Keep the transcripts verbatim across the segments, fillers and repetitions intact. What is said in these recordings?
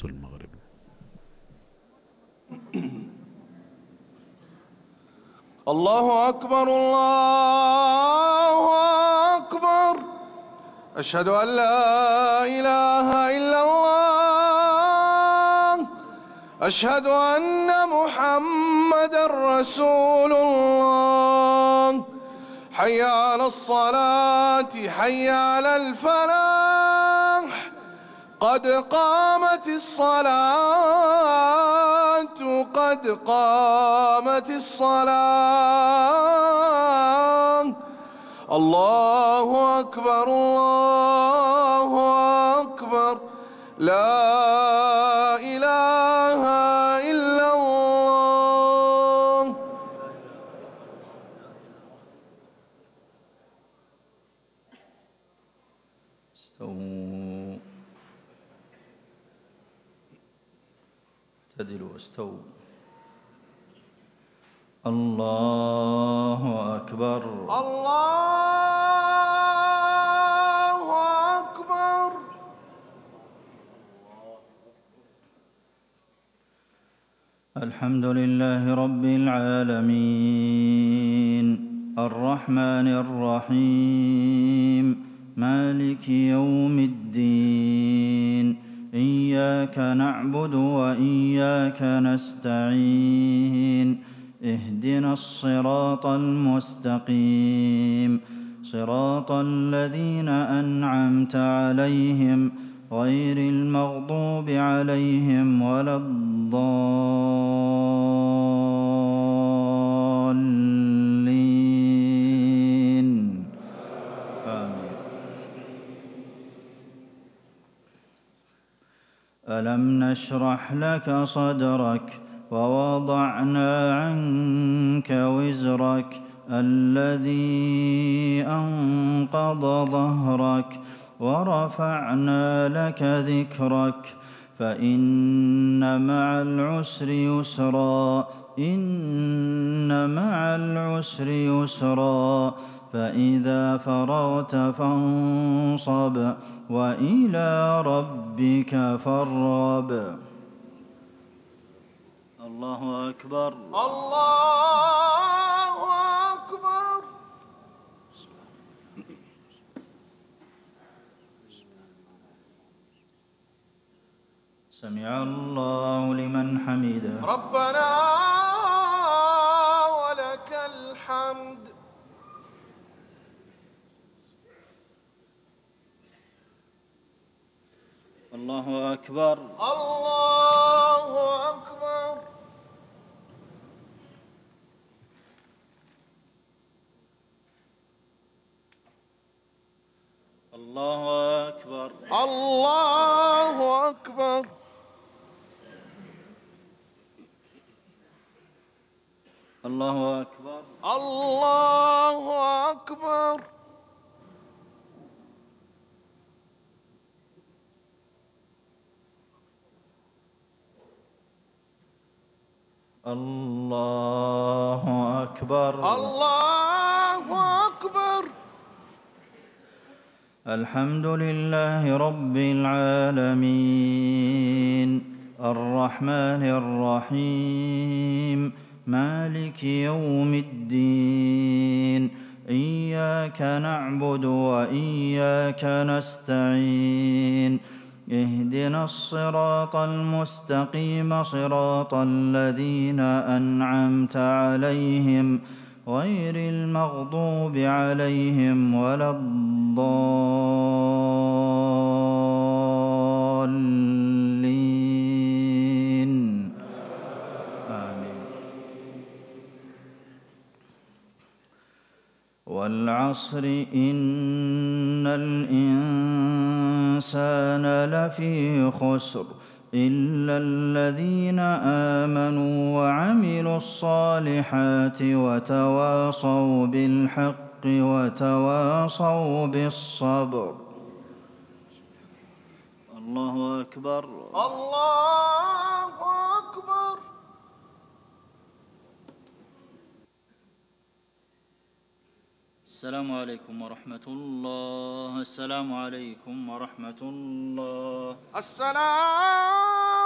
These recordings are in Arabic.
المغرب. الله أكبر الله أكبر، أشهد أن لا إله إلا الله، أشهد أن محمدًا رسول الله. حي على الصلاة حي على الفلاح، قد قامت الصلاة قد قامت الصلاة. الله أكبر الله أكبر، لا إله إلا الله. استووا اعتدلوا استووا. الله أكبر الله أكبر. الحمد لله رب العالمين، الرحمن الرحيم، مالك يوم الدين. إياك نعبد وإياك نستعين، اهدنا الصراط المستقيم، صراط الذين أنعمت عليهم غير المغضوب عليهم ولا الضالين. آمين. ألم نشرح لك صدرك ووضعنا عنك وزرك الذي أنقض ظهرك ورفعنا لك ذكرك، فإن مع العسر يسرا، إن مع العسر يسرا، فإذا فرغت فانصب وإلى ربك فارغب. الله أكبر الله أكبر. سمع الله لمن حمده. ربنا ولك الحمد. الله أكبر الله أكبر. الله أكبر الله أكبر. الله أكبر الله أكبر. الله أكبر. الله أكبر. الحمد لله رب العالمين، الرحمن الرحيم، مالك يوم الدين. إياك نعبد وإياك نستعين، اهدنا الصراط المستقيم، صراط الذين أنعمت عليهم غير المغضوب عليهم ولا الضالين. آمين. والعصر إن الإنسان لفي خسر إلا الذين آمنوا وعملوا الصالحات وتواصوا بالحق وتواصوا بالصبر. الله أكبر الله أكبر. السلام عليكم ورحمة الله. السلام عليكم ورحمة الله. السلام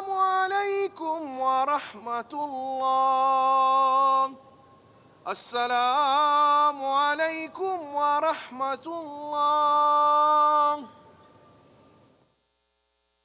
ورحمة الله. السلام عليكم ورحمة الله.